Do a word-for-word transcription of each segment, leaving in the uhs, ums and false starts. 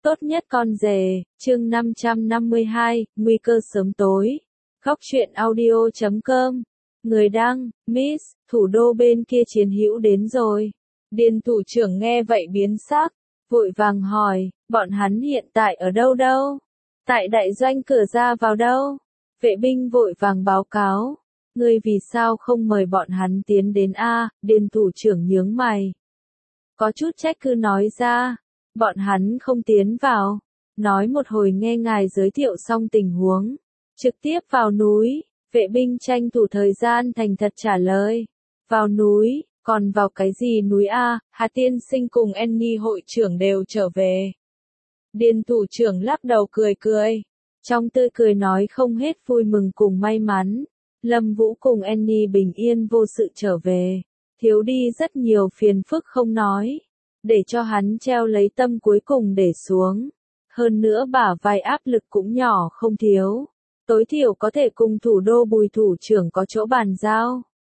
Tốt nhất con rể, chương năm trăm năm mươi hai, nguy cơ sớm tối. Góc truyện audio chấm com. Người đăng, Miss, thủ đô bên kia chiến hữu đến rồi. Điền thủ trưởng nghe vậy biến sắc, vội vàng hỏi, bọn hắn hiện tại ở đâu đâu? Tại đại doanh cửa ra vào đâu? Vệ binh vội vàng báo cáo. Ngươi vì sao không mời bọn hắn tiến đến a? Điền thủ trưởng nhướng mày. Có chút trách cứ nói ra. Bọn hắn không tiến vào. Nói một hồi nghe ngài giới thiệu xong tình huống. Trực tiếp vào núi. Vệ binh tranh thủ thời gian thành thật trả lời. Vào núi, còn vào cái gì núi a? Hà tiên sinh cùng Annie hội trưởng đều trở về. Điền thủ trưởng lắc đầu cười cười. Trong tươi cười nói không hết vui mừng cùng may mắn. Lâm Vũ cùng Annie bình yên vô sự trở về. Thiếu đi rất nhiều phiền phức không nói. Để cho hắn treo lấy tâm cuối cùng để xuống. Hơn nữa bả vai áp lực cũng nhỏ không thiếu. Tối thiểu có thể cùng thủ đô Bùi thủ trưởng có chỗ bàn giao.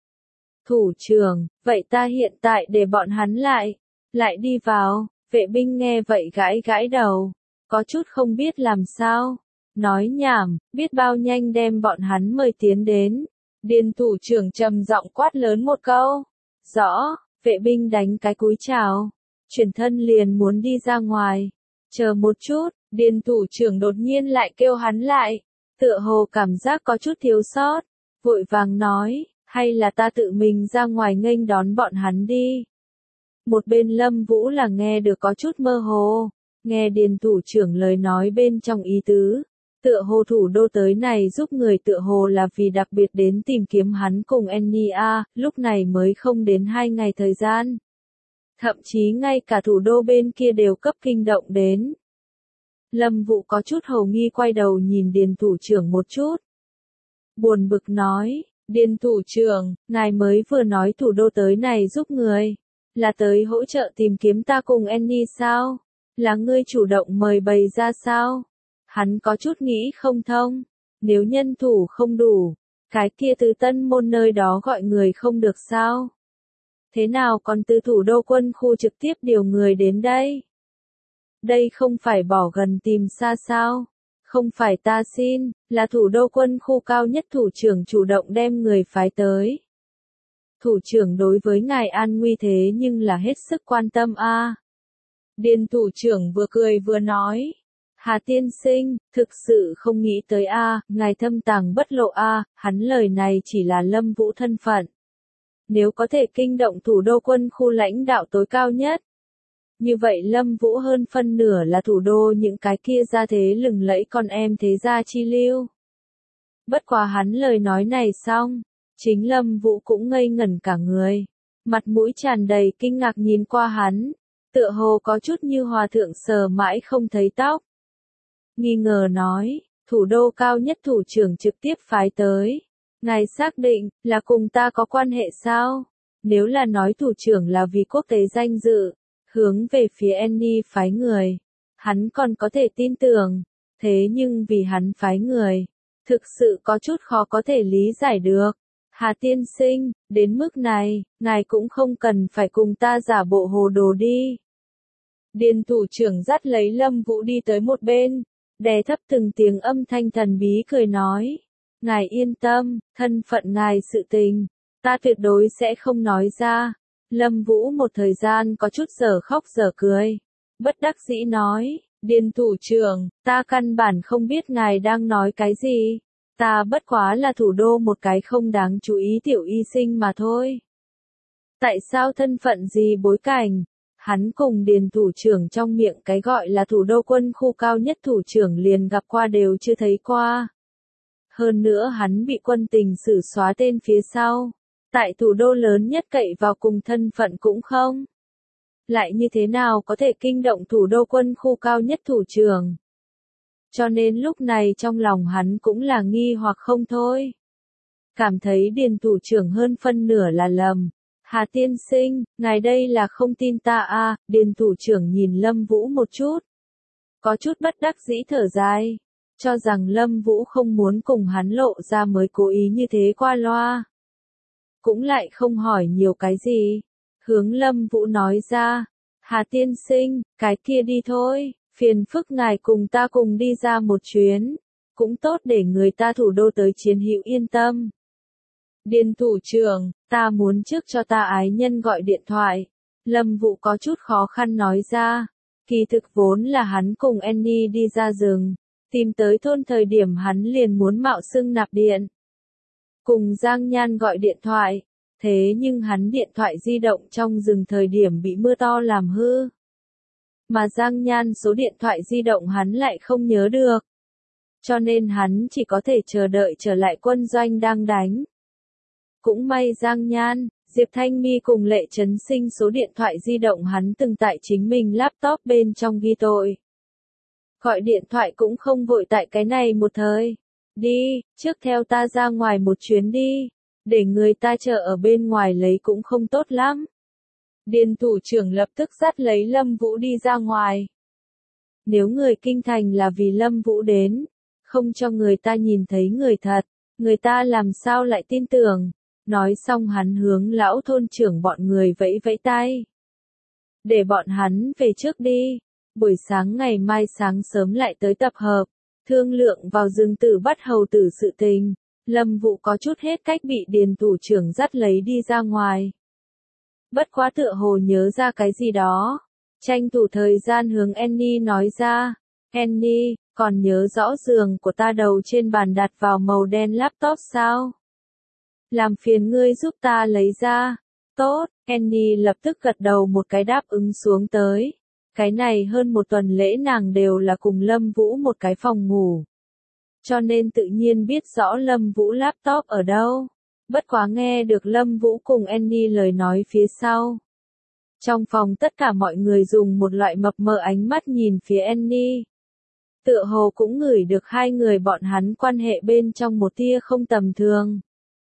Thủ trưởng, vậy ta hiện tại để bọn hắn lại. Lại đi vào, vệ binh nghe vậy gãi gãi đầu. Có chút không biết làm sao. Nói nhảm, biết bao nhanh đem bọn hắn mời tiến đến. Điền thủ trưởng trầm giọng quát lớn một câu. Rõ, vệ binh đánh cái cúi chào. Chuyển thân liền muốn đi ra ngoài. Chờ một chút, điền thủ trưởng đột nhiên lại kêu hắn lại. Tựa hồ cảm giác có chút thiếu sót. Vội vàng nói, hay là ta tự mình ra ngoài nghênh đón bọn hắn đi. Một bên Lâm Vũ là nghe được có chút mơ hồ. Nghe điền thủ trưởng lời nói bên trong ý tứ. Tựa hồ thủ đô tới này giúp người tựa hồ là vì đặc biệt đến tìm kiếm hắn cùng Annie a, lúc này mới không đến hai ngày thời gian. Thậm chí ngay cả thủ đô bên kia đều cấp kinh động đến. Lâm Vũ có chút hầu nghi quay đầu nhìn điền thủ trưởng một chút. Buồn bực nói, điền thủ trưởng, ngài mới vừa nói thủ đô tới này giúp người. Là tới hỗ trợ tìm kiếm ta cùng Annie sao? Là ngươi chủ động mời bày ra sao? Hắn có chút nghĩ không thông. Nếu nhân thủ không đủ, cái kia từ Tân Môn nơi đó gọi người không được sao? Thế nào còn từ thủ đô quân khu trực tiếp điều người đến đây? Đây không phải bỏ gần tìm xa sao? Không phải ta xin, là thủ đô quân khu cao nhất thủ trưởng chủ động đem người phái tới. Thủ trưởng đối với ngài an nguy thế nhưng là hết sức quan tâm a. À. Điền thủ trưởng vừa cười vừa nói. Hà tiên sinh, thực sự không nghĩ tới a, à, ngài thâm tàng bất lộ a, à, hắn lời này chỉ là Lâm Vũ thân phận. Nếu có thể kinh động thủ đô quân khu lãnh đạo tối cao nhất. Như vậy Lâm Vũ hơn phân nửa là thủ đô những cái kia gia thế lừng lẫy con em thế gia chi lưu. Bất quá hắn lời nói này xong, chính Lâm Vũ cũng ngây ngẩn cả người. Mặt mũi tràn đầy kinh ngạc nhìn qua hắn, tựa hồ có chút như hòa thượng sờ mãi không thấy tóc. Nghi ngờ nói, thủ đô cao nhất thủ trưởng trực tiếp phái tới. Ngài xác định, là cùng ta có quan hệ sao? Nếu là nói thủ trưởng là vì quốc tế danh dự, hướng về phía Annie phái người, hắn còn có thể tin tưởng, thế nhưng vì hắn phái người, thực sự có chút khó có thể lý giải được. Hà tiên sinh, đến mức này, ngài cũng không cần phải cùng ta giả bộ hồ đồ đi. Điền thủ trưởng dắt lấy Lâm Vũ đi tới một bên, đè thấp từng tiếng âm thanh thần bí cười nói. Ngài yên tâm, thân phận ngài sự tình, ta tuyệt đối sẽ không nói ra. Lâm Vũ một thời gian có chút dở khóc dở cười. Bất đắc dĩ nói, điền thủ trưởng, ta căn bản không biết ngài đang nói cái gì. Ta bất quá là thủ đô một cái không đáng chú ý tiểu y sinh mà thôi. Tại sao thân phận gì bối cảnh? Hắn cùng điền thủ trưởng trong miệng cái gọi là thủ đô quân khu cao nhất thủ trưởng liền gặp qua đều chưa thấy qua. Hơn nữa hắn bị quân tình xử xóa tên phía sau. Tại thủ đô lớn nhất cậy vào cùng thân phận cũng không. Lại như thế nào có thể kinh động thủ đô quân khu cao nhất thủ trưởng. Cho nên lúc này trong lòng hắn cũng là nghi hoặc không thôi. Cảm thấy điền thủ trưởng hơn phân nửa là lầm. Hà tiên sinh, ngài đây là không tin ta à, điền thủ trưởng nhìn Lâm Vũ một chút. Có chút bất đắc dĩ thở dài. Cho rằng Lâm Vũ không muốn cùng hắn lộ ra mới cố ý như thế qua loa. Cũng lại không hỏi nhiều cái gì. Hướng Lâm Vũ nói ra, Hà tiên sinh, cái kia đi thôi, Phiền phức ngài cùng ta cùng đi ra một chuyến, cũng tốt để người ta thủ đô tới chiến hữu yên tâm. Điền thủ trưởng, ta muốn trước cho ta ái nhân gọi điện thoại. Lâm Vũ có chút khó khăn nói ra. Kỳ thực vốn là hắn cùng Annie đi ra rừng, tìm tới thôn thời điểm hắn liền muốn mạo xưng nạp điện. Cùng Giang Nhan gọi điện thoại, thế nhưng hắn điện thoại di động trong rừng thời điểm bị mưa to làm hư. Mà Giang Nhan số điện thoại di động hắn lại không nhớ được. Cho nên hắn chỉ có thể chờ đợi trở lại quân doanh đang đánh. Cũng may Giang Nhan, Diệp Thanh Mi cùng Lệ Trấn Sinh số điện thoại di động hắn từng tại chính mình laptop bên trong ghi tội. Gọi điện thoại cũng không vội tại cái này một thời. Đi, trước theo ta ra ngoài một chuyến đi. Để người ta chờ ở bên ngoài lấy cũng không tốt lắm. Điền thủ trưởng lập tức dắt lấy Lâm Vũ đi ra ngoài. Nếu người kinh thành là vì Lâm Vũ đến, không cho người ta nhìn thấy người thật, người ta làm sao lại tin tưởng. Nói xong hắn hướng lão thôn trưởng bọn người vẫy vẫy tay. Để bọn hắn về trước đi. Buổi sáng ngày mai sáng sớm lại tới tập hợp. Thương lượng vào rừng tử bắt hầu tử sự tình. Lâm Vũ có chút hết cách bị điền thủ trưởng dắt lấy đi ra ngoài. Bất quá tựa hồ nhớ ra cái gì đó. Tranh thủ thời gian hướng Annie nói ra. Annie, còn nhớ rõ giường của ta đầu trên bàn đặt vào màu đen laptop sao? Làm phiền ngươi giúp ta lấy ra. Tốt, Annie lập tức gật đầu một cái đáp ứng xuống tới. Cái này hơn một tuần lễ nàng đều là cùng Lâm Vũ một cái phòng ngủ. Cho nên tự nhiên biết rõ Lâm Vũ laptop ở đâu. Bất quá nghe được Lâm Vũ cùng Annie lời nói phía sau. Trong phòng tất cả mọi người dùng một loại mập mờ ánh mắt nhìn phía Annie. Tựa hồ cũng ngửi được hai người bọn hắn quan hệ bên trong một tia không tầm thường.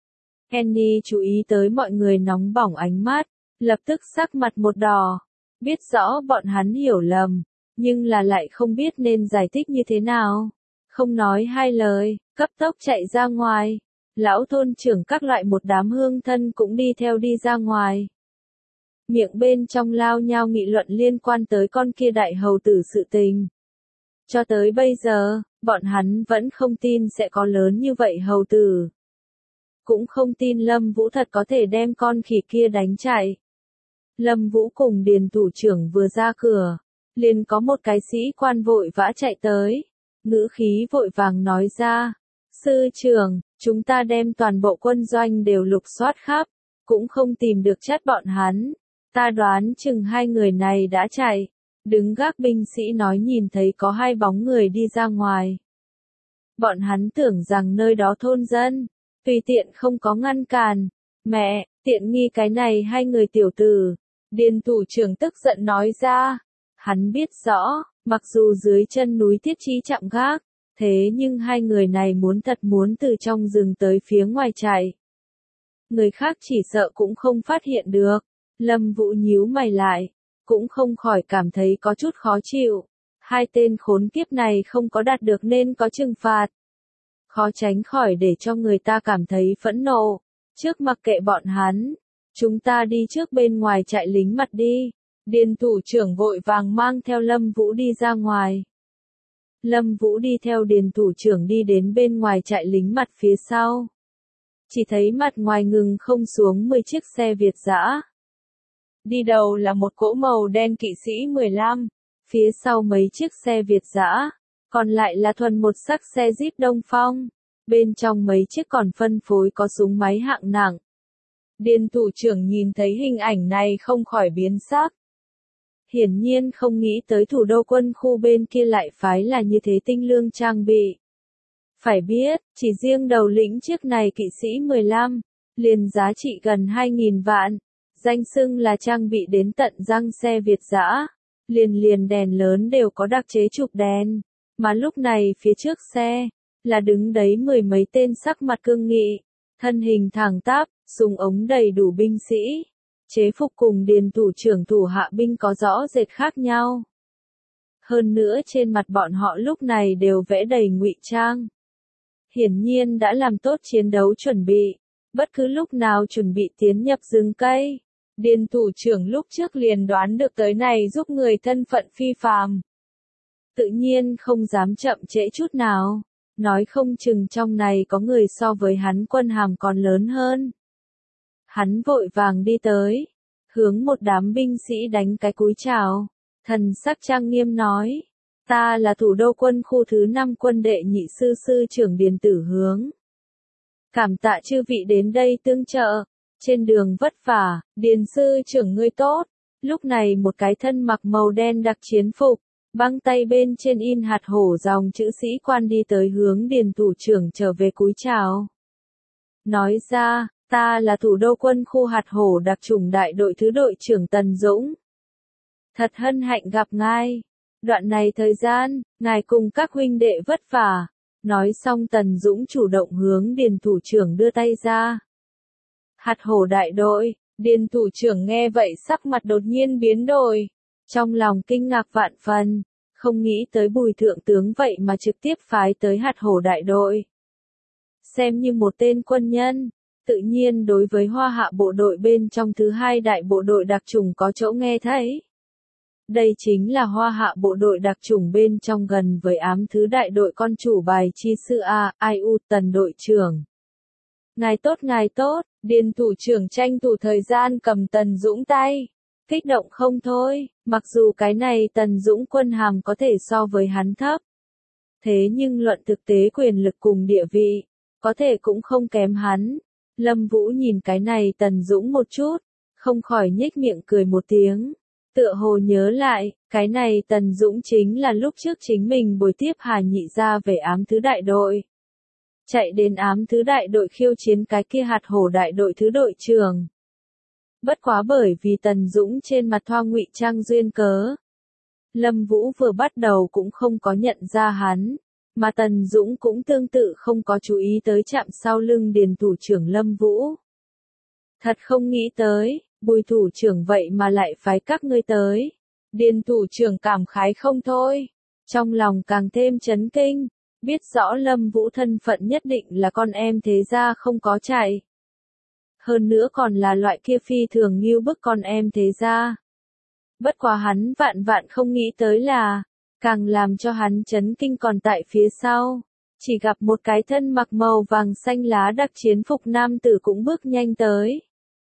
Annie chú ý tới mọi người nóng bỏng ánh mắt, lập tức sắc mặt một đỏ. Biết rõ bọn hắn hiểu lầm, nhưng là lại không biết nên giải thích như thế nào. Không nói hai lời, cấp tốc chạy ra ngoài. Lão thôn trưởng các loại một đám hương thân cũng đi theo đi ra ngoài. Miệng bên trong lao nhao nghị luận liên quan tới con kia đại hầu tử sự tình. Cho tới bây giờ, bọn hắn vẫn không tin sẽ có lớn như vậy hầu tử. Cũng không tin Lâm Vũ thật có thể đem con khỉ kia đánh chạy. Lâm Vũ cùng điền thủ trưởng vừa ra cửa, liền có một cái sĩ quan vội vã chạy tới. Ngữ khí vội vàng nói ra, sư trưởng, chúng ta đem toàn bộ quân doanh đều lục soát khắp, cũng không tìm được chất bọn hắn. Ta đoán chừng hai người này đã chạy. Đứng gác binh sĩ nói nhìn thấy có hai bóng người đi ra ngoài. Bọn hắn tưởng rằng nơi đó thôn dân, tùy tiện không có ngăn cản. Mẹ, tiện nghi cái này hai người tiểu tử. Điền thủ trưởng tức giận nói ra. Hắn biết rõ, mặc dù dưới chân núi thiết trí chạm gác, thế nhưng hai người này muốn thật muốn từ trong rừng tới phía ngoài chạy. Người khác chỉ sợ cũng không phát hiện được. Lâm Vũ nhíu mày lại, cũng không khỏi cảm thấy có chút khó chịu. Hai tên khốn kiếp này không có đạt được nên có trừng phạt. Khó tránh khỏi để cho người ta cảm thấy phẫn nộ. Trước mặc kệ bọn hắn, chúng ta đi trước bên ngoài chạy lính mặt đi. Điền thủ trưởng vội vàng mang theo Lâm Vũ đi ra ngoài. Lâm Vũ đi theo điền thủ trưởng đi đến bên ngoài chạy lính mặt phía sau. Chỉ thấy mặt ngoài ngừng không xuống mười chiếc xe Việt dã. Đi đầu là một cỗ màu đen kỵ sĩ mười lăm, phía sau mấy chiếc xe Việt dã, còn lại là thuần một sắc xe Jeep Đông Phong. Bên trong mấy chiếc còn phân phối có súng máy hạng nặng. Điền thủ trưởng nhìn thấy hình ảnh này không khỏi biến sắc. Hiển nhiên không nghĩ tới thủ đô quân khu bên kia lại phái là như thế tinh lương trang bị. Phải biết, chỉ riêng đầu lĩnh chiếc này kỵ sĩ mười lăm, liền giá trị gần hai nghìn vạn. Danh xưng là trang bị đến tận răng xe Việt dã, liền liền đèn lớn đều có đặc chế chụp đèn, mà lúc này phía trước xe, là đứng đấy mười mấy tên sắc mặt cương nghị, thân hình thẳng tắp, súng ống đầy đủ binh sĩ, chế phục cùng điền thủ trưởng thủ hạ binh có rõ rệt khác nhau. Hơn nữa trên mặt bọn họ lúc này đều vẽ đầy ngụy trang. Hiển nhiên đã làm tốt chiến đấu chuẩn bị, bất cứ lúc nào chuẩn bị tiến nhập rừng cây. Điền thủ trưởng lúc trước liền đoán được tới này giúp người thân phận phi phàm. tự nhiên không dám chậm trễ chút nào. Nói không chừng trong này có người so với hắn quân hàm còn lớn hơn. Hắn vội vàng đi tới, hướng một đám binh sĩ đánh cái cúi chào, thần sắc trang nghiêm nói, ta là thủ đô quân khu thứ năm quân đệ nhị sư sư trưởng Điền Tử Hướng. Cảm tạ chư vị đến đây tương trợ, trên đường vất vả, Điền sư trưởng ngươi tốt. Lúc này một cái thân mặc màu đen đặc chiến phục, băng tay bên trên in hạt hổ dòng chữ sĩ quan đi tới hướng Điền thủ trưởng trở về cúi chào. Nói ra, ta là thủ đô quân khu hạt hổ đặc chủng đại đội thứ đội trưởng Tần Dũng. Thật hân hạnh gặp ngài. Đoạn này thời gian, ngài cùng các huynh đệ vất vả. Nói xong Tần Dũng chủ động hướng Điền thủ trưởng đưa tay ra. Hạt hổ đại đội, Điền thủ trưởng nghe vậy sắc mặt đột nhiên biến đổi. Trong lòng kinh ngạc vạn phần, không nghĩ tới Bùi thượng tướng vậy mà trực tiếp phái tới hạt hổ đại đội. Xem như một tên quân nhân, tự nhiên đối với Hoa Hạ bộ đội bên trong thứ hai đại bộ đội đặc chủng có chỗ nghe thấy. Đây chính là Hoa Hạ bộ đội đặc chủng bên trong gần với ám thứ đại đội con chủ bài chi sư A, I U Tần đội trưởng. Ngài tốt ngài tốt, Điền thủ trưởng tranh thủ thời gian cầm Tần Dũng tay. Kích động không thôi, mặc dù cái này Tần Dũng quân hàm có thể so với hắn thấp. Thế nhưng luận thực tế quyền lực cùng địa vị, có thể cũng không kém hắn. Lâm Vũ nhìn cái này Tần Dũng một chút, không khỏi nhếch miệng cười một tiếng. Tựa hồ nhớ lại, cái này Tần Dũng chính là lúc trước chính mình bồi tiếp Hà Nhị ra về ám thứ đại đội. Chạy đến ám thứ đại đội khiêu chiến cái kia hạt hổ đại đội thứ đội trưởng. Bất quá bởi vì Tần Dũng trên mặt thoa ngụy trang duyên cớ. Lâm Vũ vừa bắt đầu cũng không có nhận ra hắn, mà Tần Dũng cũng tương tự không có chú ý tới chạm sau lưng Điền thủ trưởng Lâm Vũ. Thật không nghĩ tới, Bùi thủ trưởng vậy mà lại phái các ngươi tới. Điền thủ trưởng cảm khái không thôi, trong lòng càng thêm chấn kinh, biết rõ Lâm Vũ thân phận nhất định là con em thế gia không có chạy. Hơn nữa còn là loại kia phi thường nghêu bức con em thế gia. Bất quá hắn vạn vạn không nghĩ tới là, càng làm cho hắn chấn kinh còn tại phía sau. Chỉ gặp một cái thân mặc màu vàng xanh lá đặc chiến phục nam tử cũng bước nhanh tới.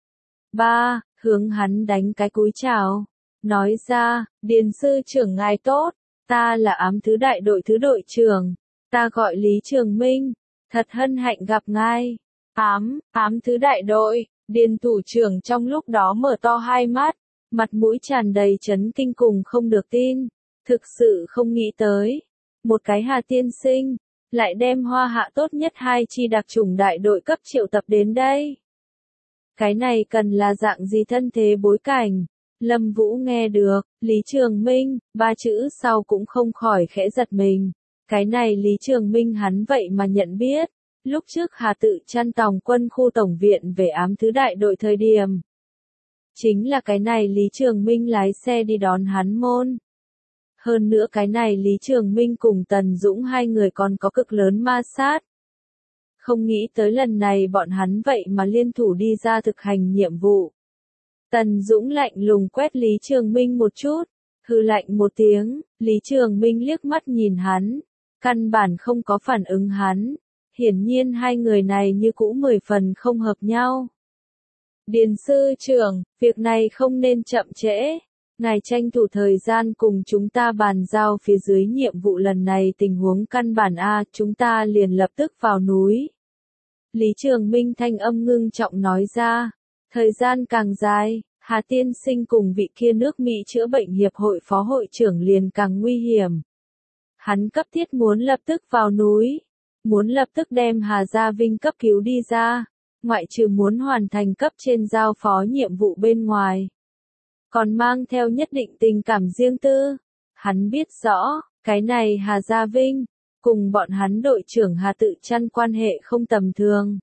Ba, hướng hắn đánh cái cúi chào. Nói ra, Điền sư trưởng ngài tốt, ta là ám thứ đại đội thứ đội trưởng, ta gọi Lý Trường Minh, thật hân hạnh gặp ngài. Ám, ám thứ đại đội, Điền thủ trưởng trong lúc đó mở to hai mắt, mặt mũi tràn đầy chấn kinh cùng không được tin, thực sự không nghĩ tới. Một cái Hà tiên sinh, lại đem Hoa Hạ tốt nhất hai chi đặc chủng đại đội cấp triệu tập đến đây. Cái này cần là dạng gì thân thế bối cảnh? Lâm Vũ nghe được, Lý Trường Minh, ba chữ sau cũng không khỏi khẽ giật mình. Cái này Lý Trường Minh hắn vậy mà nhận biết. Lúc trước Hà Tự Chăn tòng quân khu tổng viện về ám thứ đại đội thời điểm. Chính là cái này Lý Trường Minh lái xe đi đón hắn môn. Hơn nữa cái này Lý Trường Minh cùng Tần Dũng hai người còn có cực lớn ma sát. Không nghĩ tới lần này bọn hắn vậy mà liên thủ đi ra thực hành nhiệm vụ. Tần Dũng lạnh lùng quét Lý Trường Minh một chút, hừ lạnh một tiếng, Lý Trường Minh liếc mắt nhìn hắn, căn bản không có phản ứng hắn. Hiển nhiên hai người này như cũ mười phần không hợp nhau. Điền sư trưởng, việc này không nên chậm trễ. Ngài tranh thủ thời gian cùng chúng ta bàn giao phía dưới nhiệm vụ lần này tình huống căn bản A, chúng ta liền lập tức vào núi. Lý Trường Minh thanh âm ngưng trọng nói ra. Thời gian càng dài, Hà tiên sinh cùng vị kia nước Mỹ chữa bệnh hiệp hội phó hội trưởng liền càng nguy hiểm. Hắn cấp thiết muốn lập tức vào núi. Muốn lập tức đem Hà Gia Vinh cấp cứu đi ra, ngoại trừ muốn hoàn thành cấp trên giao phó nhiệm vụ bên ngoài. Còn mang theo nhất định tình cảm riêng tư. Hắn biết rõ, cái này Hà Gia Vinh, cùng bọn hắn đội trưởng Hà Tự Chăn quan hệ không tầm thường.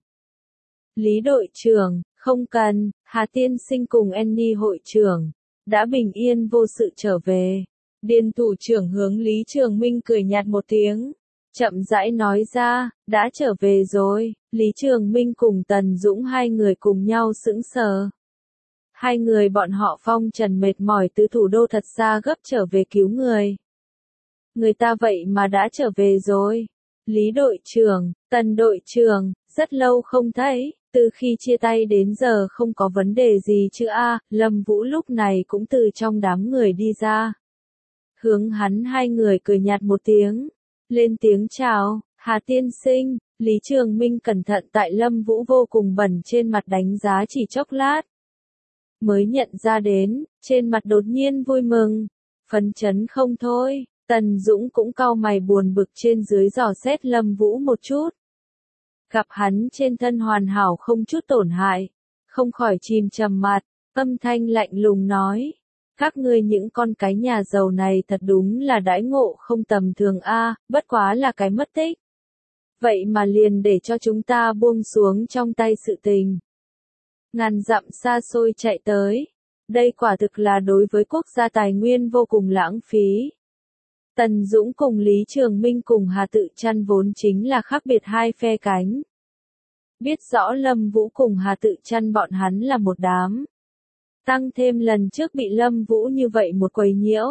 Lý đội trưởng, không cần, Hà tiên sinh cùng Annie hội trưởng, đã bình yên vô sự trở về. Điền thủ trưởng hướng Lý Trường Minh cười nhạt một tiếng. Chậm rãi nói ra, đã trở về rồi. Lý Trường Minh cùng Tần Dũng hai người cùng nhau sững sờ. Hai người bọn họ phong trần mệt mỏi từ thủ đô thật xa gấp trở về cứu người. người ta vậy mà đã trở về rồi. Lý đội trưởng, Tần đội trưởng, rất lâu không thấy, từ khi chia tay đến giờ không có vấn đề gì chứ a? Lâm Vũ lúc này cũng từ trong đám người đi ra. Hướng hắn hai người cười nhạt một tiếng, lên tiếng chào, Hà tiên sinh. Lý Trường Minh cẩn thận tại Lâm Vũ vô cùng bẩn trên mặt đánh giá chỉ chốc lát. Mới nhận ra đến, trên mặt đột nhiên vui mừng, phấn chấn không thôi. Tần Dũng cũng cau mày buồn bực trên dưới dò xét Lâm Vũ một chút. Gặp hắn trên thân hoàn hảo không chút tổn hại, không khỏi chìm trầm mặt, âm thanh lạnh lùng nói. Các ngươi những con cái nhà giàu này thật đúng là đãi ngộ không tầm thường a, bất quá là cái mất tích. Vậy mà liền để cho chúng ta buông xuống trong tay sự tình. Ngàn dặm xa xôi chạy tới. Đây quả thực là đối với quốc gia tài nguyên vô cùng lãng phí. Tần Dũng cùng Lý Trường Minh cùng Hà Tự Chăn vốn chính là khác biệt hai phe cánh. Biết rõ Lâm Vũ cùng Hà Tự Chăn bọn hắn là một đám. Tăng thêm lần trước bị Lâm Vũ như vậy một quấy nhiễu.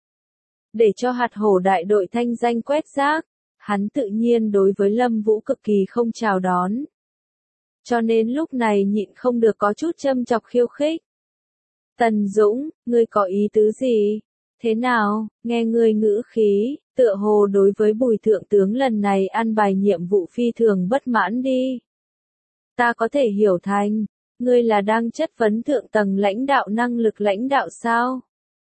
Để cho hạt hổ đại đội thanh danh quét rác, hắn tự nhiên đối với Lâm Vũ cực kỳ không chào đón. Cho nên lúc này nhịn không được có chút châm chọc khiêu khích. Tần Dũng, ngươi có ý tứ gì? Thế nào, nghe ngươi ngữ khí, tựa hồ đối với Bùi thượng tướng lần này ăn bài nhiệm vụ phi thường bất mãn đi. Ta có thể hiểu thành, ngươi là đang chất vấn thượng tầng lãnh đạo năng lực lãnh đạo sao?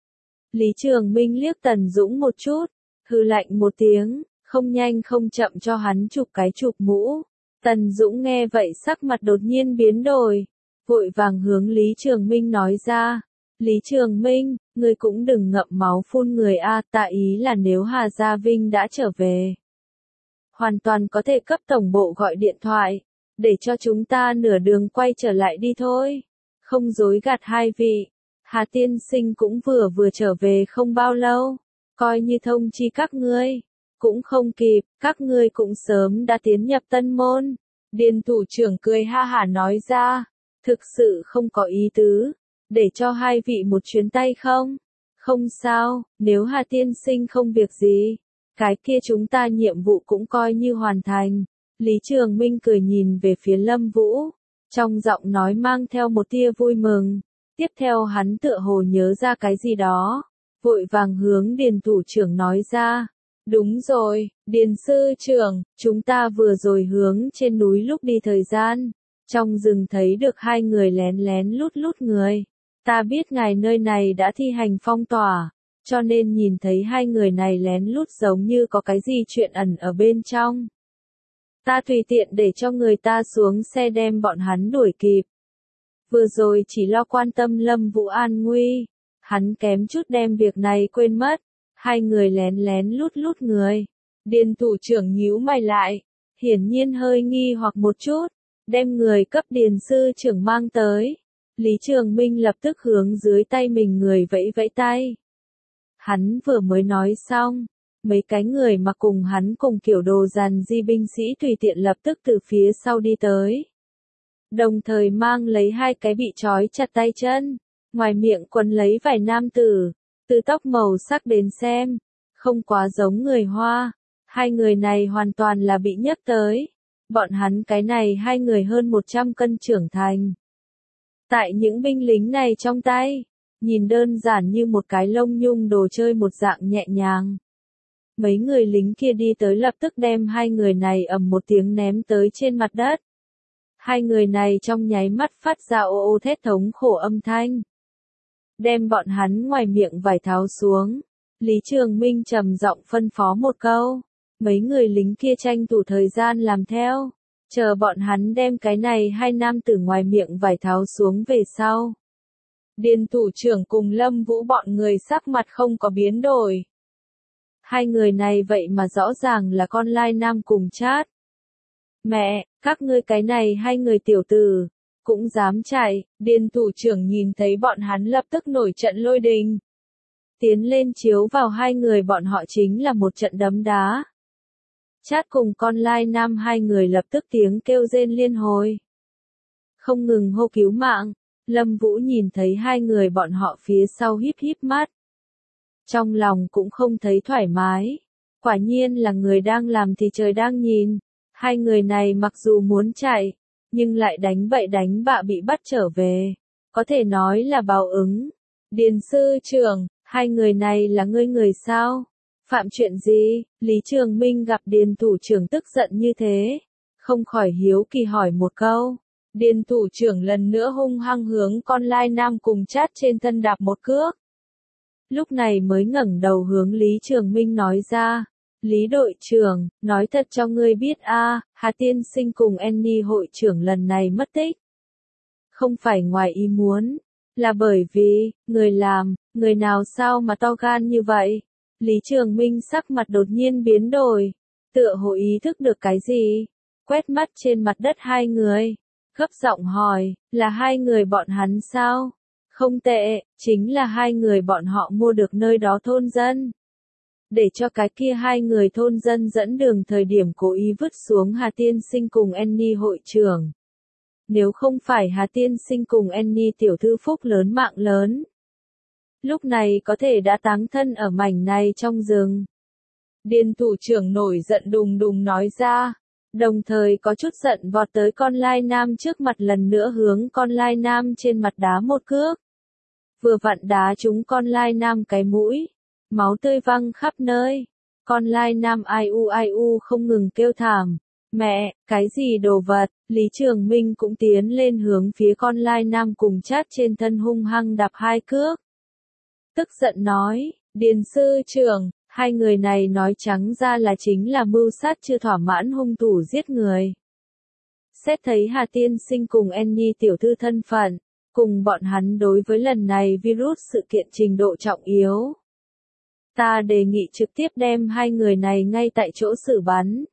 Lý Trường Minh liếc Tần Dũng một chút, hừ lạnh một tiếng, không nhanh không chậm cho hắn chụp cái chụp mũ. Tần Dũng nghe vậy sắc mặt đột nhiên biến đổi, vội vàng hướng Lý Trường Minh nói ra. Lý Trường Minh, ngươi cũng đừng ngậm máu phun người a, tạ ý là nếu Hà Gia Vinh đã trở về. Hoàn toàn có thể cấp tổng bộ gọi điện thoại, để cho chúng ta nửa đường quay trở lại đi thôi. Không dối gạt hai vị, Hà tiên sinh cũng vừa vừa trở về không bao lâu, coi như thông chi các ngươi. Cũng không kịp, các ngươi cũng sớm đã tiến nhập tân môn. Điền thủ trưởng cười ha hả nói ra, thực sự không có ý tứ, để cho hai vị một chuyến tay không? Không sao, nếu Hà tiên sinh không việc gì, cái kia chúng ta nhiệm vụ cũng coi như hoàn thành. Lý Trường Minh cười nhìn về phía Lâm Vũ, trong giọng nói mang theo một tia vui mừng. Tiếp theo hắn tựa hồ nhớ ra cái gì đó, vội vàng hướng Điền thủ trưởng nói ra. Đúng rồi, Điền sư trưởng, chúng ta vừa rồi hướng trên núi lúc đi thời gian, trong rừng thấy được hai người lén lén lút lút người. Ta biết ngài nơi này đã thi hành phong tỏa, cho nên nhìn thấy hai người này lén lút giống như có cái gì chuyện ẩn ở bên trong. Ta tùy tiện để cho người ta xuống xe đem bọn hắn đuổi kịp. Vừa rồi chỉ lo quan tâm Lâm Vũ an nguy, hắn kém chút đem việc này quên mất. Hai người lén lén lút lút người. Điền thủ trưởng nhíu mày lại, hiển nhiên hơi nghi hoặc một chút, đem người cấp điền sư trưởng mang tới. Lý Trường Minh lập tức hướng dưới tay mình người vẫy vẫy tay. Hắn vừa mới nói xong, mấy cái người mà cùng hắn cùng kiểu đồ dàn di binh sĩ tùy tiện lập tức từ phía sau đi tới. Đồng thời mang lấy hai cái bị trói chặt tay chân, ngoài miệng quấn lấy vài nam tử. Từ tóc màu sắc đến xem, không quá giống người Hoa, hai người này hoàn toàn là bị nhấc tới. Bọn hắn cái này hai người hơn một trăm cân trưởng thành. Tại những binh lính này trong tay, nhìn đơn giản như một cái lông nhung đồ chơi một dạng nhẹ nhàng. Mấy người lính kia đi tới lập tức đem hai người này ầm một tiếng ném tới trên mặt đất. Hai người này trong nháy mắt phát ra ô ô thét thống khổ âm thanh. Đem bọn hắn ngoài miệng vải tháo xuống. Lý Trường Minh trầm giọng phân phó một câu. Mấy người lính kia tranh thủ thời gian làm theo. Chờ bọn hắn đem cái này hai nam tử ngoài miệng vải tháo xuống về sau. Điền thủ trưởng cùng Lâm Vũ bọn người sắc mặt không có biến đổi. Hai người này vậy mà rõ ràng là con lai nam cùng chát. Mẹ, các ngươi cái này hai người tiểu tử. Cũng dám chạy, Điền thủ trưởng nhìn thấy bọn hắn lập tức nổi trận lôi đình. Tiến lên chiếu vào hai người bọn họ chính là một trận đấm đá. Chát cùng con lai nam hai người lập tức tiếng kêu rên liên hồi. Không ngừng hô cứu mạng, Lâm Vũ nhìn thấy hai người bọn họ phía sau híp híp mắt. Trong lòng cũng không thấy thoải mái, Quả nhiên là người đang làm thì trời đang nhìn. Hai người này mặc dù muốn chạy, nhưng lại đánh bậy đánh bạ bị bắt trở về. Có thể nói là báo ứng. Điền sư trưởng, hai người này là ngươi người sao? Phạm chuyện gì? Lý Trường Minh gặp Điền thủ trưởng tức giận như thế, không khỏi hiếu kỳ hỏi một câu. Điền thủ trưởng lần nữa hung hăng hướng con lai nam cùng chát trên thân đạp một cước. Lúc này mới ngẩng đầu hướng Lý Trường Minh nói ra. Lý đội trưởng, nói thật cho ngươi biết a, Hà tiên sinh cùng Annie hội trưởng lần này mất tích. Không phải ngoài ý muốn, là bởi vì, người làm, người nào sao mà to gan như vậy? Lý Trường Minh sắc mặt đột nhiên biến đổi, tựa hồ ý thức được cái gì, quét mắt trên mặt đất hai người, gấp giọng hỏi, là hai người bọn hắn sao? Không tệ, chính là hai người bọn họ mua được nơi đó thôn dân. Để cho cái kia hai người thôn dân dẫn đường thời điểm cố ý vứt xuống Hà tiên sinh cùng Annie hội trưởng. Nếu không phải Hà tiên sinh cùng Annie tiểu thư phúc lớn mạng lớn, lúc này có thể đã táng thân ở mảnh này trong rừng. Điền thủ trưởng nổi giận đùng đùng nói ra, đồng thời có chút giận vọt tới con lai nam trước mặt lần nữa hướng con lai nam trên mặt đá một cước. Vừa vặn đá trúng con lai nam cái mũi, máu tươi văng khắp nơi. Con lai nam ai u ai u không ngừng kêu thảm. Mẹ, cái gì đồ vật? Lý Trường Minh cũng tiến lên hướng phía con lai nam cùng chát trên thân hung hăng đạp hai cước. Tức giận nói, Điền sư trưởng, hai người này nói trắng ra là chính là mưu sát chưa thỏa mãn hung thủ giết người. Xét thấy Hà tiên sinh cùng Annie tiểu thư thân phận, cùng bọn hắn đối với lần này virus sự kiện trình độ trọng yếu. Ta đề nghị trực tiếp đem hai người này ngay tại chỗ xử bắn.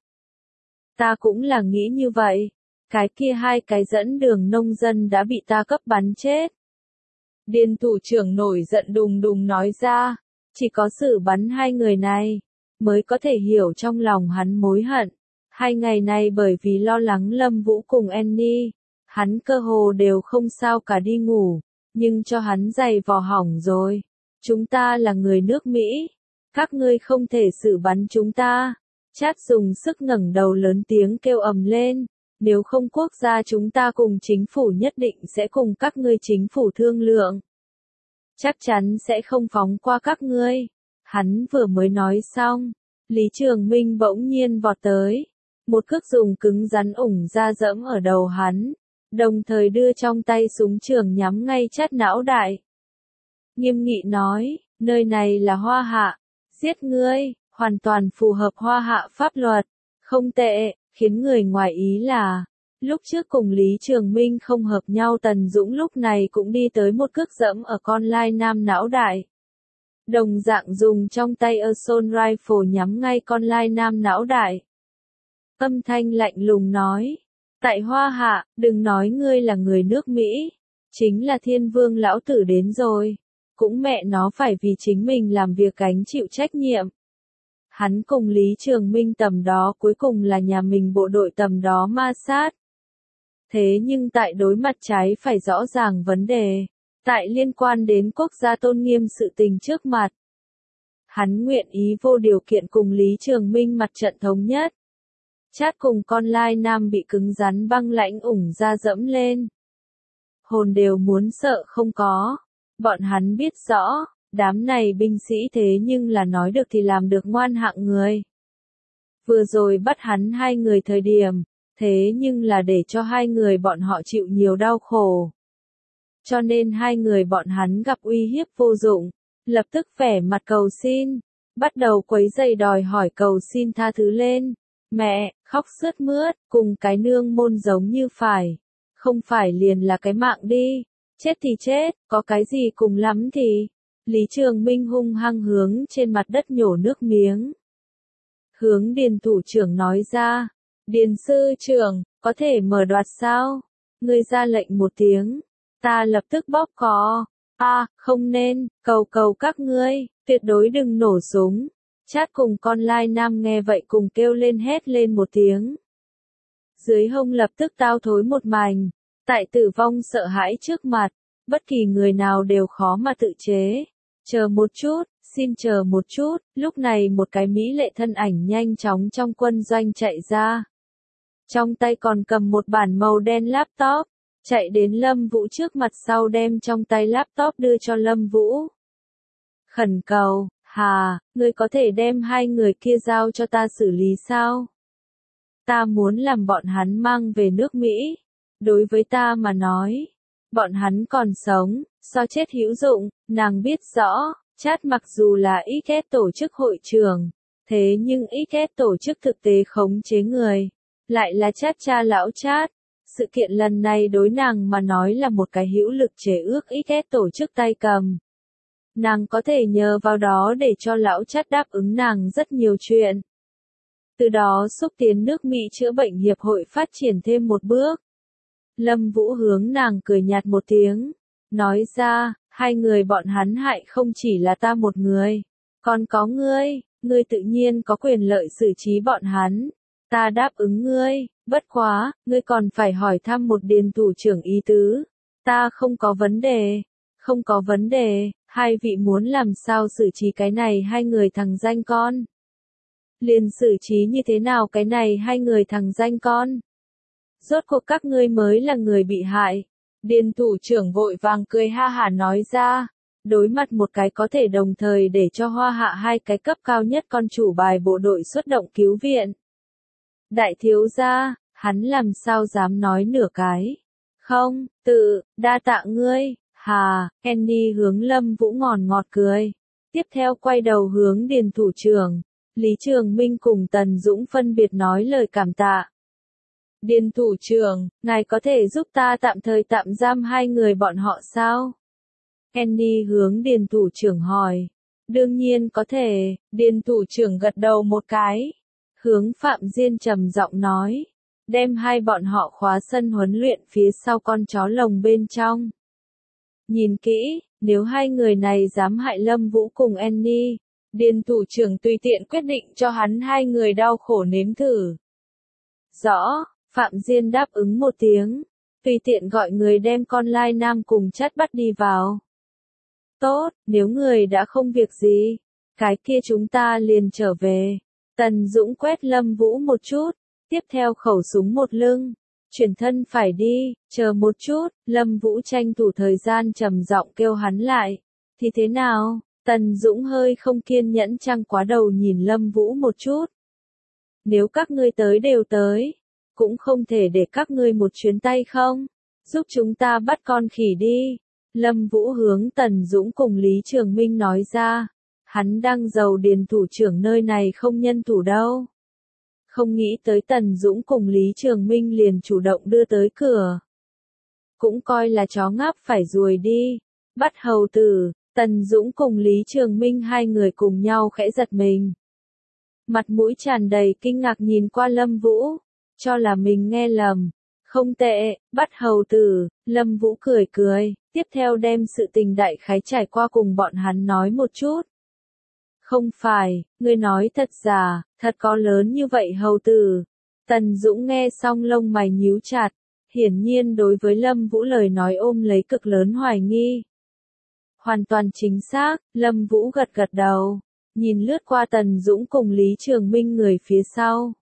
Ta cũng là nghĩ như vậy. Cái kia hai cái dẫn đường nông dân đã bị ta cấp bắn chết. Điền thủ trưởng nổi giận đùng đùng nói ra, chỉ có xử bắn hai người này, mới có thể hiểu trong lòng hắn mối hận. Hai ngày này bởi vì lo lắng Lâm Vũ cùng Annie, hắn cơ hồ đều không sao cả đi ngủ, nhưng cho hắn giày vò hỏng rồi. Chúng ta là người nước Mỹ, các ngươi không thể xử bắn chúng ta. Chát dùng sức ngẩng đầu lớn tiếng kêu ầm lên, nếu không quốc gia chúng ta cùng chính phủ nhất định sẽ cùng các ngươi chính phủ thương lượng. Chắc chắn sẽ không phóng qua các ngươi. Hắn vừa mới nói xong, Lý Trường Minh bỗng nhiên vọt tới, một cước dùng cứng rắn ủng ra dẫm ở đầu hắn, đồng thời đưa trong tay súng trường nhắm ngay Chát não đại. Nghiêm nghị nói, nơi này là Hoa Hạ, giết ngươi, hoàn toàn phù hợp Hoa Hạ pháp luật, không tệ, khiến người ngoài ý là, lúc trước cùng Lý Trường Minh không hợp nhau Tần Dũng lúc này cũng đi tới một cước dẫm ở con lai nam não đại. Đồng dạng dùng trong tay Assault Rifle nhắm ngay con lai nam não đại. Âm thanh lạnh lùng nói, tại Hoa Hạ, đừng nói ngươi là người nước Mỹ, chính là Thiên Vương lão tử đến rồi, cũng mẹ nó phải vì chính mình làm việc gánh chịu trách nhiệm. Hắn cùng Lý Trường Minh tầm đó cuối cùng là nhà mình bộ đội tầm đó ma sát. Thế nhưng tại đối mặt trái phải rõ ràng vấn đề, tại liên quan đến quốc gia tôn nghiêm sự tình trước mặt. Hắn nguyện ý vô điều kiện cùng Lý Trường Minh mặt trận thống nhất. Chát cùng con lai nam bị cứng rắn băng lãnh ủng ra dẫm lên. Hồn đều muốn sợ không có. Bọn hắn biết rõ, đám này binh sĩ thế nhưng là nói được thì làm được ngoan hạng người. Vừa rồi bắt hắn hai người thời điểm, thế nhưng là để cho hai người bọn họ chịu nhiều đau khổ. Cho nên hai người bọn hắn gặp uy hiếp vô dụng, lập tức vẻ mặt cầu xin, bắt đầu quấy giày đòi hỏi cầu xin tha thứ lên. Mẹ, khóc sướt mướt, cùng cái nương môn giống như phải. Không phải liền là cái mạng đi, chết thì chết, có cái gì cùng lắm thì. Lý Trường Minh hung hăng hướng trên mặt đất nhổ nước miếng. Hướng Điền thủ trưởng nói ra, Điền sư trưởng, có thể mở đoạt sao? Ngươi ra lệnh một tiếng, ta lập tức bóp cò. A, à, không nên, cầu cầu các ngươi, tuyệt đối đừng nổ súng. Chát cùng con lai nam nghe vậy cùng kêu lên hét lên một tiếng. Dưới hông lập tức tao thối một mảnh, tại tử vong sợ hãi trước mặt, bất kỳ người nào đều khó mà tự chế. Chờ một chút, Xin chờ một chút, lúc này một cái mỹ lệ thân ảnh nhanh chóng trong quân doanh chạy ra. Trong tay còn cầm một bản màu đen laptop, chạy đến Lâm Vũ trước mặt sau đem trong tay laptop đưa cho Lâm Vũ. Khẩn cầu, hà, ngươi có thể đem hai người kia giao cho ta xử lý sao? Ta muốn làm bọn hắn mang về nước Mỹ. Đối với ta mà nói, bọn hắn còn sống, so chết hữu dụng, nàng biết rõ, Chat mặc dù là ích ét tổ chức hội trưởng, thế nhưng ích ét tổ chức thực tế khống chế người, lại là Chat cha lão Chat. Sự kiện lần này đối nàng mà nói là một cái hữu lực chế ước ích ét tổ chức tay cầm. Nàng có thể nhờ vào đó để cho lão Chat đáp ứng nàng rất nhiều chuyện. Từ đó xúc tiến nước Mỹ chữa bệnh hiệp hội phát triển thêm một bước. Lâm Vũ hướng nàng cười nhạt một tiếng, nói ra, hai người bọn hắn hại không chỉ là ta một người, còn có ngươi, ngươi tự nhiên có quyền lợi xử trí bọn hắn. Ta đáp ứng ngươi, bất quá, ngươi còn phải hỏi thăm một điền thủ trưởng ý tứ. Ta không có vấn đề, không có vấn đề, hai vị muốn làm sao xử trí cái này hai người thằng danh con. Liền xử trí như thế nào cái này hai người thằng danh con. Rốt cuộc các ngươi mới là người bị hại. Điền thủ trưởng vội vàng cười ha hả nói ra, đối mặt một cái có thể đồng thời để cho Hoa Hạ hai cái cấp cao nhất con chủ bài bộ đội xuất động cứu viện. Đại thiếu gia, hắn làm sao dám nói nửa cái. Không, tự, đa tạ ngươi, hà, Annie hướng Lâm Vũ ngòn ngọt cười. Tiếp theo quay đầu hướng điền thủ trưởng, Lý Trường Minh cùng Tần Dũng phân biệt nói lời cảm tạ. Điền thủ trưởng, ngài có thể giúp ta tạm thời tạm giam hai người bọn họ sao? Annie hướng điền thủ trưởng hỏi. Đương nhiên có thể, điền thủ trưởng gật đầu một cái. Hướng Phạm Diên trầm giọng nói. Đem hai bọn họ khóa sân huấn luyện phía sau con chó lồng bên trong. Nhìn kỹ, nếu hai người này dám hại Lâm Vũ cùng Annie, điền thủ trưởng tùy tiện quyết định cho hắn hai người đau khổ nếm thử. Rõ. Phạm Diên đáp ứng một tiếng, tùy tiện gọi người đem con Lai Nam cùng Chat bắt đi vào. Tốt, nếu người đã không việc gì, cái kia chúng ta liền trở về. Tần Dũng quét Lâm Vũ một chút, tiếp theo khẩu súng một lưng, chuyển thân phải đi, chờ một chút, Lâm Vũ tranh thủ thời gian trầm giọng kêu hắn lại. Thì thế nào? Tần Dũng hơi không kiên nhẫn chăng quá đầu nhìn Lâm Vũ một chút. Nếu các ngươi tới đều tới, cũng không thể để các ngươi một chuyến tay không? Giúp chúng ta bắt con khỉ đi. Lâm Vũ hướng Tần Dũng cùng Lý Trường Minh nói ra. Hắn đang giàu điền thủ trưởng nơi này không nhân thủ đâu. Không nghĩ tới Tần Dũng cùng Lý Trường Minh liền chủ động đưa tới cửa. Cũng coi là chó ngáp phải ruồi đi. Bắt hầu tử, Tần Dũng cùng Lý Trường Minh hai người cùng nhau khẽ giật mình. Mặt mũi tràn đầy kinh ngạc nhìn qua Lâm Vũ. Cho là mình nghe lầm. Không tệ, bắt hầu tử, Lâm Vũ cười cười, tiếp theo đem sự tình đại khái trải qua cùng bọn hắn nói một chút. Không phải, ngươi nói thật giả, thật có lớn như vậy hầu tử. Tần Dũng nghe xong lông mày nhíu chặt, hiển nhiên đối với Lâm Vũ lời nói ôm lấy cực lớn hoài nghi. Hoàn toàn chính xác, Lâm Vũ gật gật đầu, nhìn lướt qua Tần Dũng cùng Lý Trường Minh người phía sau.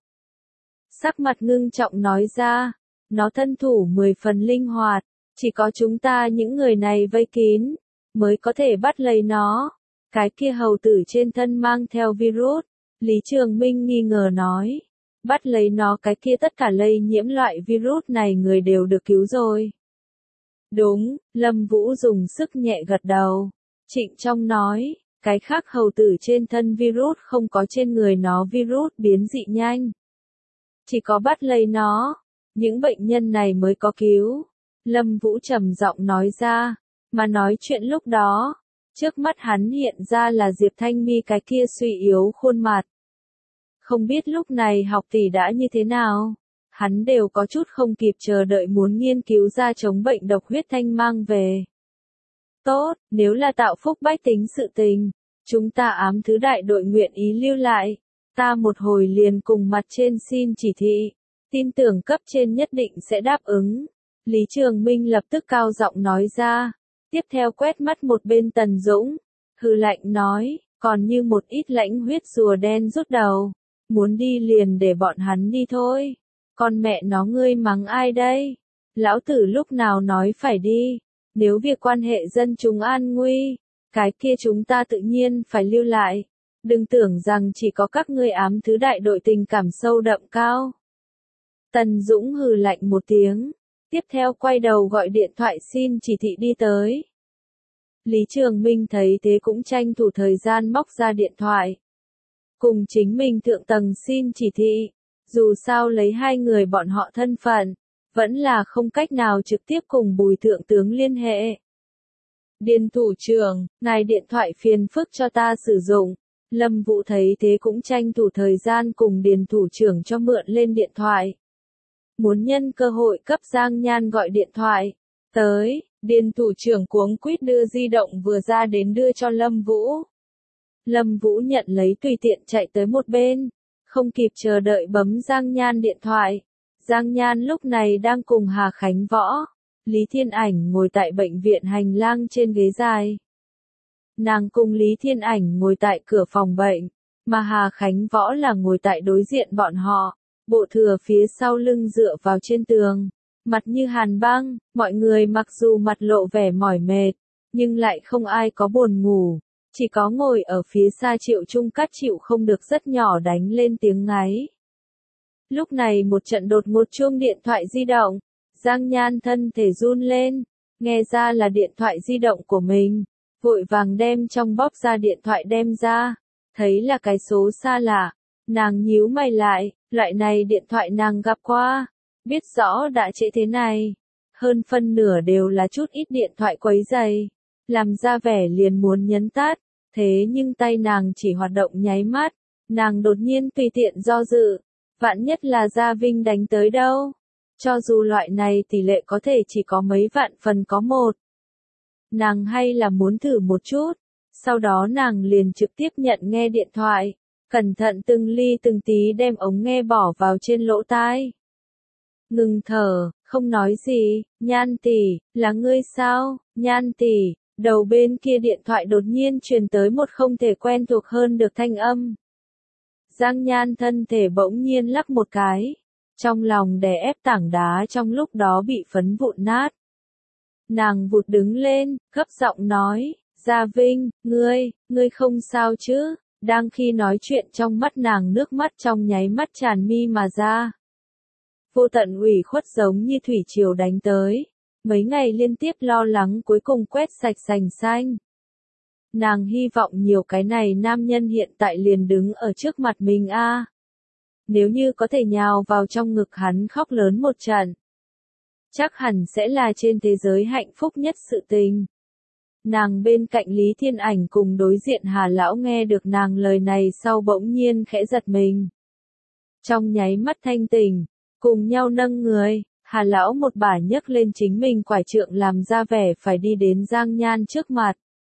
Sắc mặt ngưng trọng nói ra, nó thân thủ mười phần linh hoạt, chỉ có chúng ta những người này vây kín, mới có thể bắt lấy nó. Cái kia hầu tử trên thân mang theo virus, Lý Trường Minh nghi ngờ nói. Bắt lấy nó cái kia tất cả lây nhiễm loại virus này người đều được cứu rồi. Đúng, Lâm Vũ dùng sức nhẹ gật đầu. Trịnh Trong nói, cái khác hầu tử trên thân virus không có trên người nó virus biến dị nhanh. Chỉ có bắt lấy nó, những bệnh nhân này mới có cứu. Lâm Vũ trầm giọng nói ra, mà nói chuyện lúc đó, trước mắt hắn hiện ra là Diệp Thanh Mi cái kia suy yếu khuôn mặt. Không biết lúc này học tỷ đã như thế nào, hắn đều có chút không kịp chờ đợi muốn nghiên cứu ra chống bệnh độc huyết thanh mang về. Tốt, nếu là tạo phúc bách tính sự tình, chúng ta ám thứ đại đội nguyện ý lưu lại. Ta một hồi liền cùng mặt trên xin chỉ thị, tin tưởng cấp trên nhất định sẽ đáp ứng. Lý Trường Minh lập tức cao giọng nói ra, tiếp theo quét mắt một bên Tần Dũng, hừ lạnh nói, còn như một ít lãnh huyết rùa đen rút đầu. Muốn đi liền để bọn hắn đi thôi. Con mẹ nó ngươi mắng ai đây? Lão tử lúc nào nói phải đi? Nếu việc quan hệ dân chúng an nguy, cái kia chúng ta tự nhiên phải lưu lại. Đừng tưởng rằng chỉ có các ngươi ám thứ đại đội tình cảm sâu đậm cao. Tần Dũng hừ lạnh một tiếng. Tiếp theo quay đầu gọi điện thoại xin chỉ thị đi tới. Lý Trường Minh thấy thế cũng tranh thủ thời gian móc ra điện thoại. Cùng chính mình thượng tầng xin chỉ thị. Dù sao lấy hai người bọn họ thân phận, vẫn là không cách nào trực tiếp cùng Bùi thượng tướng liên hệ. Điền thủ trưởng, ngài điện thoại phiền phức cho ta sử dụng. Lâm Vũ thấy thế cũng tranh thủ thời gian cùng Điền thủ trưởng cho mượn lên điện thoại. Muốn nhân cơ hội cấp Giang Nhan gọi điện thoại. Tới, Điền thủ trưởng cuống quýt đưa di động vừa ra đến đưa cho Lâm Vũ. Lâm Vũ nhận lấy tùy tiện chạy tới một bên. Không kịp chờ đợi bấm Giang Nhan điện thoại. Giang Nhan lúc này đang cùng Hà Khánh Võ, Lý Thiên Ảnh ngồi tại bệnh viện hành lang trên ghế dài. Nàng cùng Lý Thiên Ảnh ngồi tại cửa phòng bệnh, mà Hà Khánh Võ là ngồi tại đối diện bọn họ, bộ thừa phía sau lưng dựa vào trên tường, mặt như hàn băng, mọi người mặc dù mặt lộ vẻ mỏi mệt, nhưng lại không ai có buồn ngủ. Chỉ có ngồi ở phía xa Triệu Trung Cát chịu không được rất nhỏ đánh lên tiếng ngáy. Lúc này một trận đột ngột chuông điện thoại di động, Giang Nhan thân thể run lên, nghe ra là điện thoại di động của mình, vội vàng đem trong bóp ra điện thoại đem ra, thấy là cái số xa lạ, nàng nhíu mày lại, loại này điện thoại nàng gặp qua, biết rõ đã trễ thế này, hơn phân nửa đều là chút ít điện thoại quấy rầy, làm ra vẻ liền muốn nhấn tắt. Thế nhưng tay nàng chỉ hoạt động nháy mắt, nàng đột nhiên tùy tiện do dự, vạn nhất là Gia Vinh đánh tới đâu. Cho dù loại này tỷ lệ có thể chỉ có mấy vạn phần có một. Nàng hay là muốn thử một chút, sau đó nàng liền trực tiếp nhận nghe điện thoại, cẩn thận từng ly từng tí đem ống nghe bỏ vào trên lỗ tai. Ngừng thở, không nói gì, Nhan tỷ, là ngươi sao, Nhan tỷ. Đầu bên kia điện thoại đột nhiên truyền tới một không thể quen thuộc hơn được thanh âm. Giang Nhan thân thể bỗng nhiên lắc một cái, trong lòng đè ép tảng đá trong lúc đó bị phấn vụn nát. Nàng vụt đứng lên, gấp giọng nói, Gia Vinh, ngươi, ngươi không sao chứ? Đang khi nói chuyện trong mắt nàng nước mắt trong nháy mắt tràn mi mà ra. Vô tận ủy khuất giống như thủy triều đánh tới. Mấy ngày liên tiếp lo lắng cuối cùng quét sạch sành xanh. Nàng hy vọng nhiều cái này nam nhân hiện tại liền đứng ở trước mặt mình a. À. Nếu như có thể nhào vào trong ngực hắn khóc lớn một trận. Chắc hẳn sẽ là trên thế giới hạnh phúc nhất sự tình. Nàng bên cạnh Lý Thiên Ảnh cùng đối diện Hà Lão nghe được nàng lời này sau bỗng nhiên khẽ giật mình. Trong nháy mắt thanh tỉnh, cùng nhau nâng người. Hà Lão một bà nhấc lên chính mình quải trượng làm ra vẻ phải đi đến Giang Nhan trước mặt.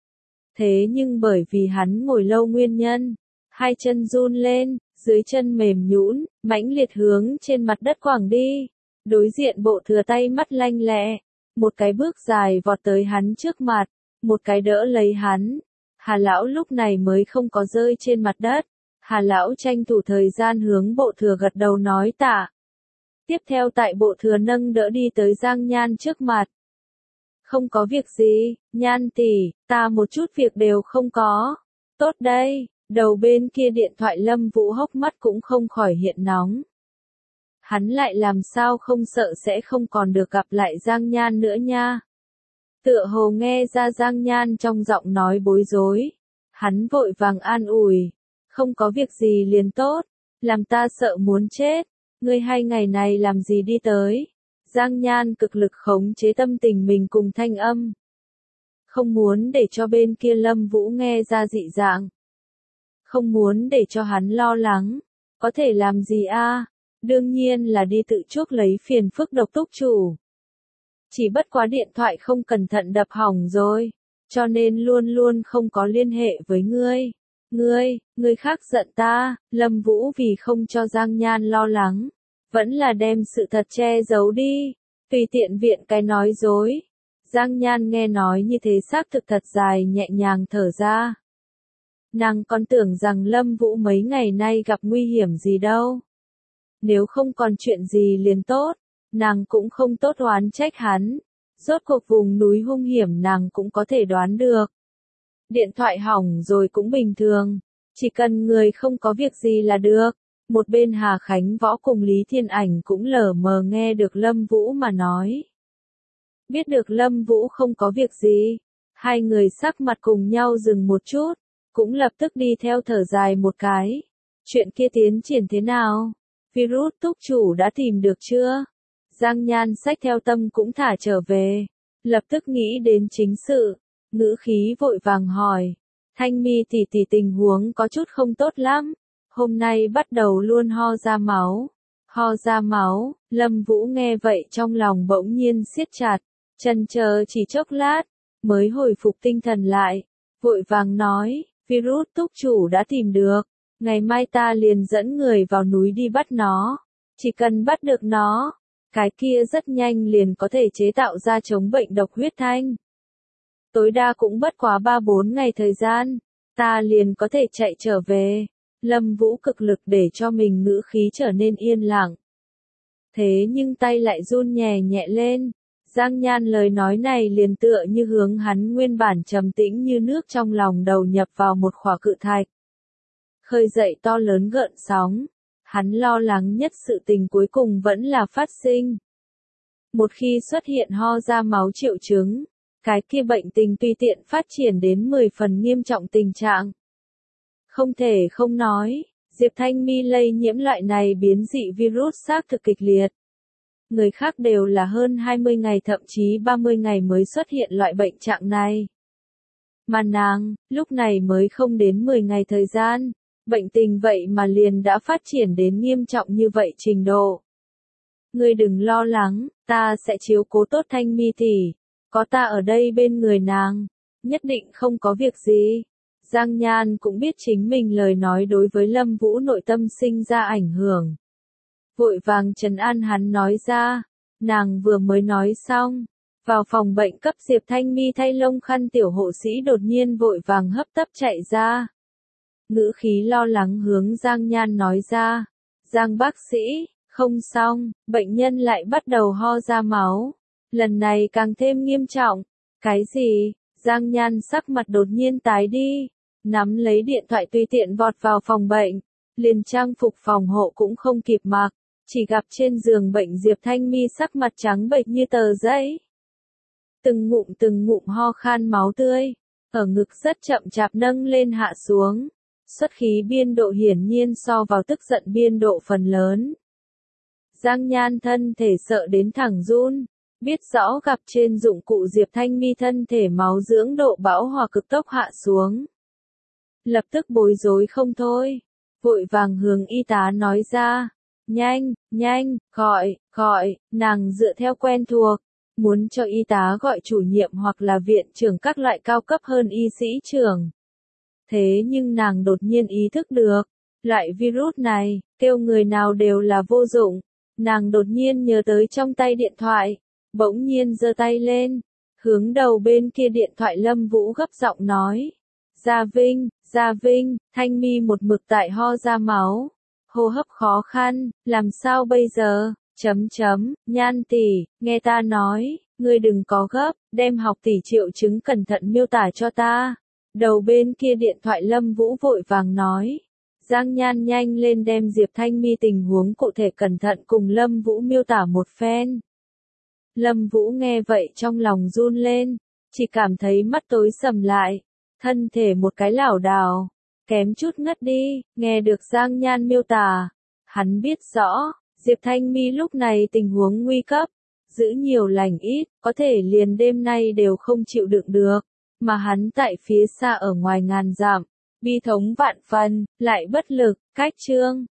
Thế nhưng bởi vì hắn ngồi lâu nguyên nhân, hai chân run lên, dưới chân mềm nhũn, mãnh liệt hướng trên mặt đất quẳng đi. Đối diện bộ thừa tay mắt lanh lẹ, một cái bước dài vọt tới hắn trước mặt, một cái đỡ lấy hắn. Hà Lão lúc này mới không có rơi trên mặt đất. Hà Lão tranh thủ thời gian hướng bộ thừa gật đầu nói tạ. Tiếp theo tại bộ thừa nâng đỡ đi tới Giang Nhan trước mặt. Không có việc gì, Nhan tỷ, ta một chút việc đều không có. Tốt đây, đầu bên kia điện thoại Lâm Vũ hốc mắt cũng không khỏi hiện nóng. Hắn lại làm sao không sợ sẽ không còn được gặp lại Giang Nhan nữa nha. Tựa hồ nghe ra Giang Nhan trong giọng nói bối rối. Hắn vội vàng an ủi. Không có việc gì liền tốt, làm ta sợ muốn chết. Ngươi hai ngày này làm gì đi tới? Giang Nhan cực lực khống chế tâm tình mình cùng thanh âm. Không muốn để cho bên kia Lâm Vũ nghe ra dị dạng. Không muốn để cho hắn lo lắng. Có thể làm gì a? Đương nhiên là đi tự chuốc lấy phiền phức độc túc chủ. Chỉ bất quá điện thoại không cẩn thận đập hỏng rồi. Cho nên luôn luôn không có liên hệ với ngươi. Ngươi, ngươi khác giận ta, Lâm Vũ vì không cho Giang Nhan lo lắng, vẫn là đem sự thật che giấu đi, tùy tiện viện cái nói dối. Giang Nhan nghe nói như thế xác thực thật dài nhẹ nhàng thở ra. Nàng còn tưởng rằng Lâm Vũ mấy ngày nay gặp nguy hiểm gì đâu. Nếu không còn chuyện gì liền tốt, nàng cũng không tốt oán trách hắn. Rốt cuộc vùng núi hung hiểm nàng cũng có thể đoán được. Điện thoại hỏng rồi cũng bình thường, chỉ cần người không có việc gì là được. Một bên Hà Khánh Võ cùng Lý Thiên Ảnh cũng lờ mờ nghe được Lâm Vũ mà nói. Biết được Lâm Vũ không có việc gì, hai người sắc mặt cùng nhau dừng một chút, cũng lập tức đi theo thở dài một cái. Chuyện kia tiến triển thế nào? Virus túc chủ đã tìm được chưa? Giang Nhan xách theo tâm cũng thả trở về, lập tức nghĩ đến chính sự, ngữ khí vội vàng hỏi. Thanh Mi tỷ tỷ tình huống có chút không tốt lắm, hôm nay bắt đầu luôn ho ra máu. Ho ra máu, Lâm Vũ nghe vậy trong lòng bỗng nhiên siết chặt, chần chờ chỉ chốc lát, mới hồi phục tinh thần lại, vội vàng nói, virus túc chủ đã tìm được, ngày mai ta liền dẫn người vào núi đi bắt nó, chỉ cần bắt được nó, cái kia rất nhanh liền có thể chế tạo ra chống bệnh độc huyết thanh. Tối đa cũng bất quá ba bốn ngày thời gian, ta liền có thể chạy trở về. Lâm Vũ cực lực để cho mình ngữ khí trở nên yên lặng. Thế nhưng tay lại run nhẹ nhẹ lên. Giang Nhan lời nói này liền tựa như hướng hắn nguyên bản trầm tĩnh như nước trong lòng đầu nhập vào một khỏa cự thạch. Khơi dậy to lớn gợn sóng. Hắn lo lắng nhất sự tình cuối cùng vẫn là phát sinh. Một khi xuất hiện ho ra máu triệu chứng, cái kia bệnh tình tùy tiện phát triển đến mười phần nghiêm trọng tình trạng. Không thể không nói, Diệp Thanh Mi lây nhiễm loại này biến dị virus xác thực kịch liệt. Người khác đều là hơn hai mươi ngày thậm chí ba mươi ngày mới xuất hiện loại bệnh trạng này. Mà nàng, lúc này mới không đến mười ngày thời gian, bệnh tình vậy mà liền đã phát triển đến nghiêm trọng như vậy trình độ. Ngươi đừng lo lắng, ta sẽ chiếu cố tốt Thanh Mi tỷ, có ta ở đây bên người nàng, nhất định không có việc gì. Giang Nhan cũng biết chính mình lời nói đối với Lâm Vũ nội tâm sinh ra ảnh hưởng. Vội vàng trấn an hắn nói ra, nàng vừa mới nói xong, vào phòng bệnh cấp Diệp Thanh Mi thay lông khăn tiểu hộ sĩ đột nhiên vội vàng hấp tấp chạy ra. Ngữ khí lo lắng hướng Giang Nhan nói ra, Giang bác sĩ, không xong, bệnh nhân lại bắt đầu ho ra máu, lần này càng thêm nghiêm trọng. Cái gì? Giang Nhan sắc mặt đột nhiên tái đi, nắm lấy điện thoại tùy tiện vọt vào phòng bệnh, liền trang phục phòng hộ cũng không kịp mặc, chỉ gặp trên giường bệnh Diệp Thanh Mi sắc mặt trắng bệch như tờ giấy. Từng ngụm từng ngụm ho khan máu tươi, ở ngực rất chậm chạp nâng lên hạ xuống, xuất khí biên độ hiển nhiên so vào tức giận biên độ phần lớn. Giang Nhan thân thể sợ đến thẳng run. Biết rõ gặp trên dụng cụ Diệp Thanh Mi thân thể máu dưỡng độ bão hòa cực tốc hạ xuống. Lập tức bối rối không thôi, vội vàng hướng y tá nói ra, nhanh, nhanh, gọi, gọi, nàng dựa theo quen thuộc, muốn cho y tá gọi chủ nhiệm hoặc là viện trưởng các loại cao cấp hơn y sĩ trưởng. Thế nhưng nàng đột nhiên ý thức được, loại virus này, kêu người nào đều là vô dụng, nàng đột nhiên nhớ tới trong tay điện thoại. Bỗng nhiên giơ tay lên, hướng đầu bên kia điện thoại Lâm Vũ gấp giọng nói. Gia Vinh, Gia Vinh, Thanh Mi một mực tại ho ra máu, hô hấp khó khăn, làm sao bây giờ, chấm chấm, Nhan tỷ, nghe ta nói, ngươi đừng có gấp, đem học tỷ triệu chứng cẩn thận miêu tả cho ta. Đầu bên kia điện thoại Lâm Vũ vội vàng nói. Giang Nhan nhanh lên đem Diệp Thanh Mi tình huống cụ thể cẩn thận cùng Lâm Vũ miêu tả một phen. Lâm Vũ nghe vậy trong lòng run lên, chỉ cảm thấy mắt tối sầm lại, thân thể một cái lảo đảo, kém chút ngất đi, nghe được Giang Nhan miêu tả. Hắn biết rõ, Diệp Thanh Mi lúc này tình huống nguy cấp, giữ nhiều lành ít, có thể liền đêm nay đều không chịu đựng được, mà hắn tại phía xa ở ngoài ngàn dặm, bi thống vạn phần, lại bất lực, cách chương.